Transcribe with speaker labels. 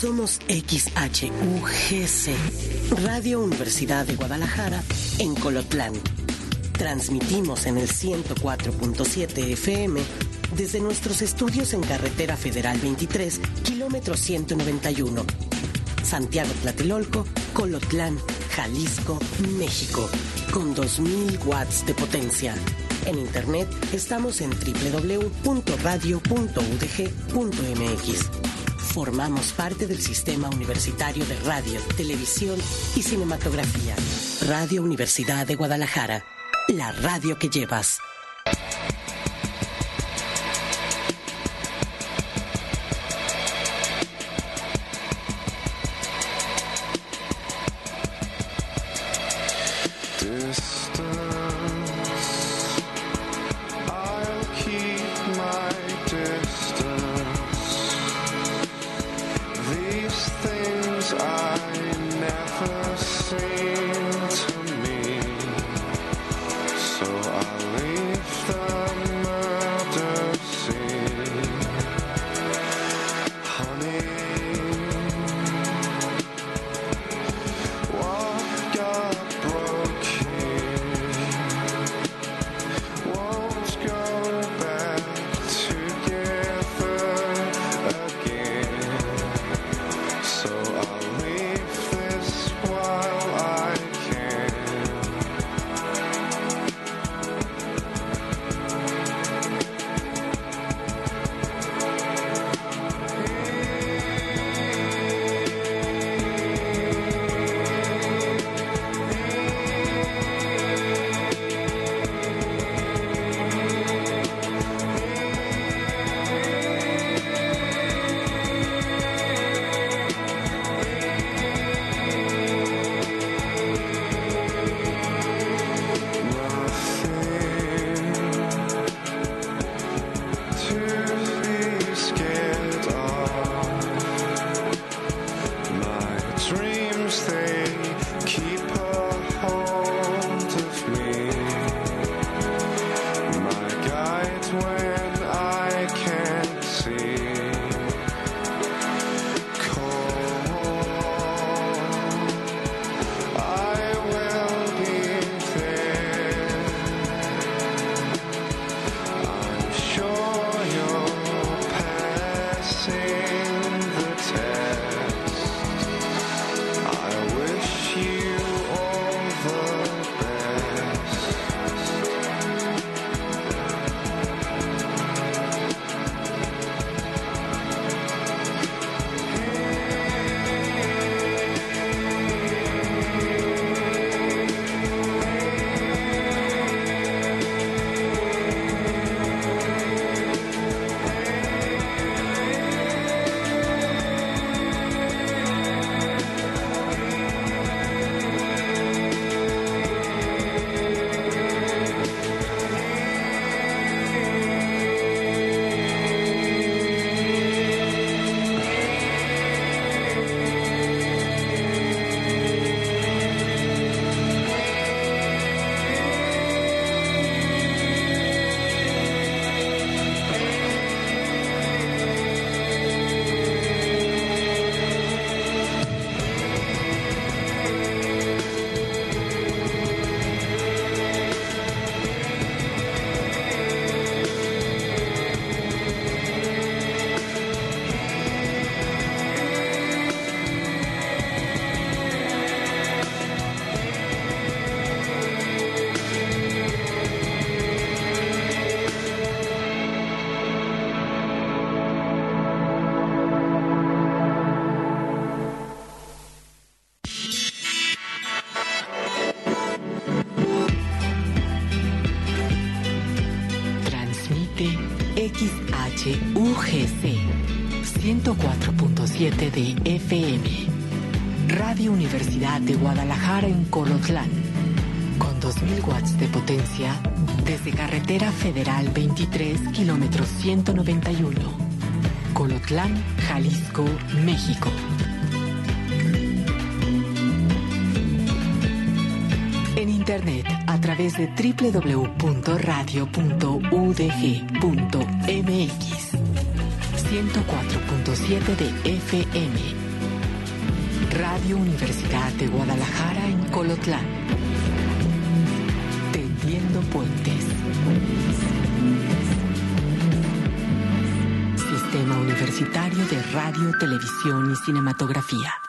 Speaker 1: Somos XHUGC, Radio Universidad de Guadalajara, en Colotlán. Transmitimos en el 104.7 FM desde nuestros estudios en Carretera Federal 23, kilómetro 191. Santiago Tlatelolco, Colotlán, Jalisco, México, con 2000 watts de potencia. En internet estamos en www.radio.udg.mx. Formamos parte del Sistema Universitario de Radio, Televisión y Cinematografía. Radio Universidad de Guadalajara, la radio que llevas.
Speaker 2: XHUGC 104.7 de FM. Radio Universidad de Guadalajara en Colotlán, con 2000 watts de potencia desde Carretera Federal 23, kilómetro 191. Colotlán, Jalisco, México. En internet a través de www.radio.udg.mx. 104.7 de FM, Radio Universidad de Guadalajara en Colotlán. Tendiendo puentes. Sistema Universitario de Radio, Televisión y Cinematografía.